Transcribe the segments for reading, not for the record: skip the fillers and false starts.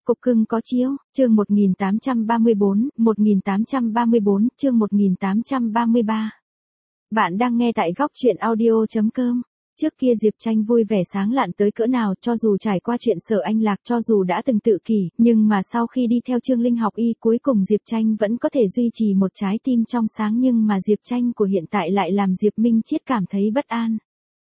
Cục cưng có chiếu, chương 1834, chương 1833. Bạn đang nghe tại góc truyện audio.com. Trước kia Diệp Tranh vui vẻ sáng lạn tới cỡ nào, cho dù trải qua chuyện Sở Anh Lạc, cho dù đã từng tự kỷ, nhưng mà sau khi đi theo Trương Linh học y, cuối cùng Diệp Tranh vẫn có thể duy trì một trái tim trong sáng, nhưng mà Diệp Tranh của hiện tại lại làm Diệp Minh Chiết cảm thấy bất an.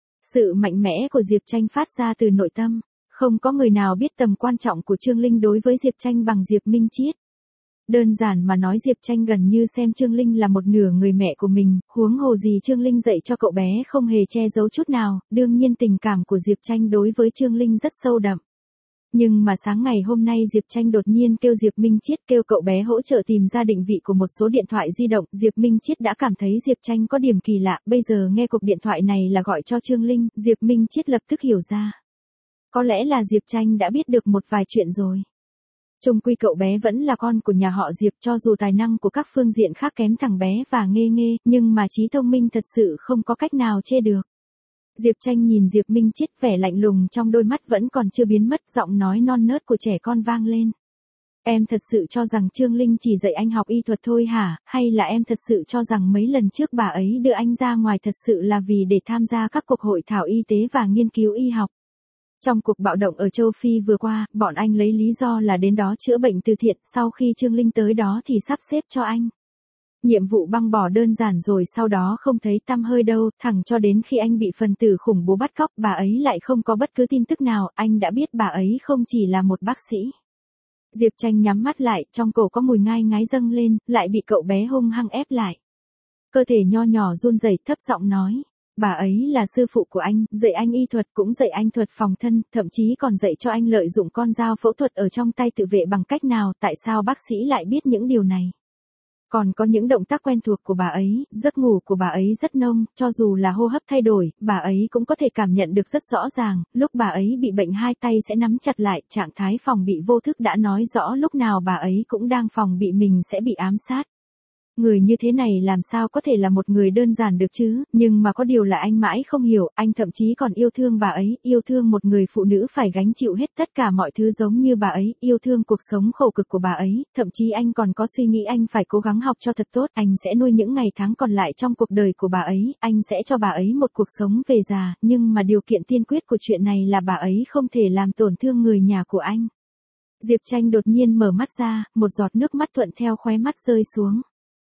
Sự mạnh mẽ của Diệp Tranh phát ra từ nội tâm. Không có người nào biết tầm quan trọng của Trương Linh đối với Diệp Tranh bằng Diệp Minh Chiết. Đơn giản mà nói, Diệp Tranh gần như xem Trương Linh là một nửa người mẹ của mình, huống hồ gì Trương Linh dạy cho cậu bé không hề che giấu chút nào, đương nhiên tình cảm của Diệp Tranh đối với Trương Linh rất sâu đậm. Nhưng mà sáng ngày hôm nay Diệp Tranh đột nhiên kêu Diệp Minh Chiết kêu cậu bé hỗ trợ tìm ra định vị của một số điện thoại di động, Diệp Minh Chiết đã cảm thấy Diệp Tranh có điểm kỳ lạ, bây giờ nghe cuộc điện thoại này là gọi cho Trương Linh, Diệp Minh Chiết lập tức hiểu ra. Có lẽ là Diệp Tranh đã biết được một vài chuyện rồi. Chung quy cậu bé vẫn là con của nhà họ Diệp, cho dù tài năng của các phương diện khác kém thằng bé và Nghê Nghê, nhưng mà trí thông minh thật sự không có cách nào chê được. Diệp Tranh nhìn Diệp Minh Chiết, vẻ lạnh lùng trong đôi mắt vẫn còn chưa biến mất, giọng nói non nớt của trẻ con vang lên. Em thật sự cho rằng Trương Linh chỉ dạy anh học y thuật thôi hả, hay là em thật sự cho rằng mấy lần trước bà ấy đưa anh ra ngoài thật sự là vì để tham gia các cuộc hội thảo y tế và nghiên cứu y học? Trong cuộc bạo động ở châu Phi vừa qua, bọn anh lấy lý do là đến đó chữa bệnh từ thiện, sau khi Trương Linh tới đó thì sắp xếp cho anh nhiệm vụ băng bỏ đơn giản, rồi sau đó không thấy tăm hơi đâu, thẳng cho đến khi anh bị phần tử khủng bố bắt cóc, bà ấy lại không có bất cứ tin tức nào, anh đã biết bà ấy không chỉ là một bác sĩ. Diệp Tranh nhắm mắt lại, trong cổ có mùi ngai ngái dâng lên, lại bị cậu bé hung hăng ép lại. Cơ thể nho nhỏ run rẩy, thấp giọng nói. Bà ấy là sư phụ của anh, dạy anh y thuật, cũng dạy anh thuật phòng thân, thậm chí còn dạy cho anh lợi dụng con dao phẫu thuật ở trong tay tự vệ bằng cách nào, tại sao bác sĩ lại biết những điều này? Còn có những động tác quen thuộc của bà ấy, giấc ngủ của bà ấy rất nông, cho dù là hô hấp thay đổi, bà ấy cũng có thể cảm nhận được rất rõ ràng, lúc bà ấy bị bệnh hai tay sẽ nắm chặt lại, trạng thái phòng bị vô thức đã nói rõ lúc nào bà ấy cũng đang phòng bị mình sẽ bị ám sát. Người như thế này làm sao có thể là một người đơn giản được chứ, nhưng mà có điều là anh mãi không hiểu, anh thậm chí còn yêu thương bà ấy, yêu thương một người phụ nữ phải gánh chịu hết tất cả mọi thứ giống như bà ấy, yêu thương cuộc sống khổ cực của bà ấy, thậm chí anh còn có suy nghĩ anh phải cố gắng học cho thật tốt, anh sẽ nuôi những ngày tháng còn lại trong cuộc đời của bà ấy, anh sẽ cho bà ấy một cuộc sống về già, nhưng mà điều kiện tiên quyết của chuyện này là bà ấy không thể làm tổn thương người nhà của anh. Diệp Tranh đột nhiên mở mắt ra, một giọt nước mắt thuận theo khóe mắt rơi xuống.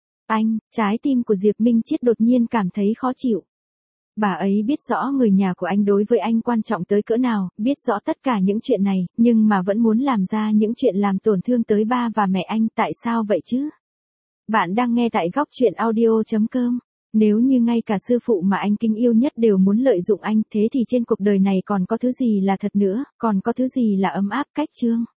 Trái tim của Diệp Minh Chiết đột nhiên cảm thấy khó chịu. Bà ấy biết rõ người nhà của anh đối với anh quan trọng tới cỡ nào, biết rõ tất cả những chuyện này, nhưng mà vẫn muốn làm ra những chuyện làm tổn thương tới ba và mẹ anh, tại sao vậy chứ? Bạn đang nghe tại góc truyện audio.com. Nếu như ngay cả sư phụ mà anh kính yêu nhất đều muốn lợi dụng anh, thế thì trên cuộc đời này còn có thứ gì là thật nữa, còn có thứ gì là ấm áp? Cách chương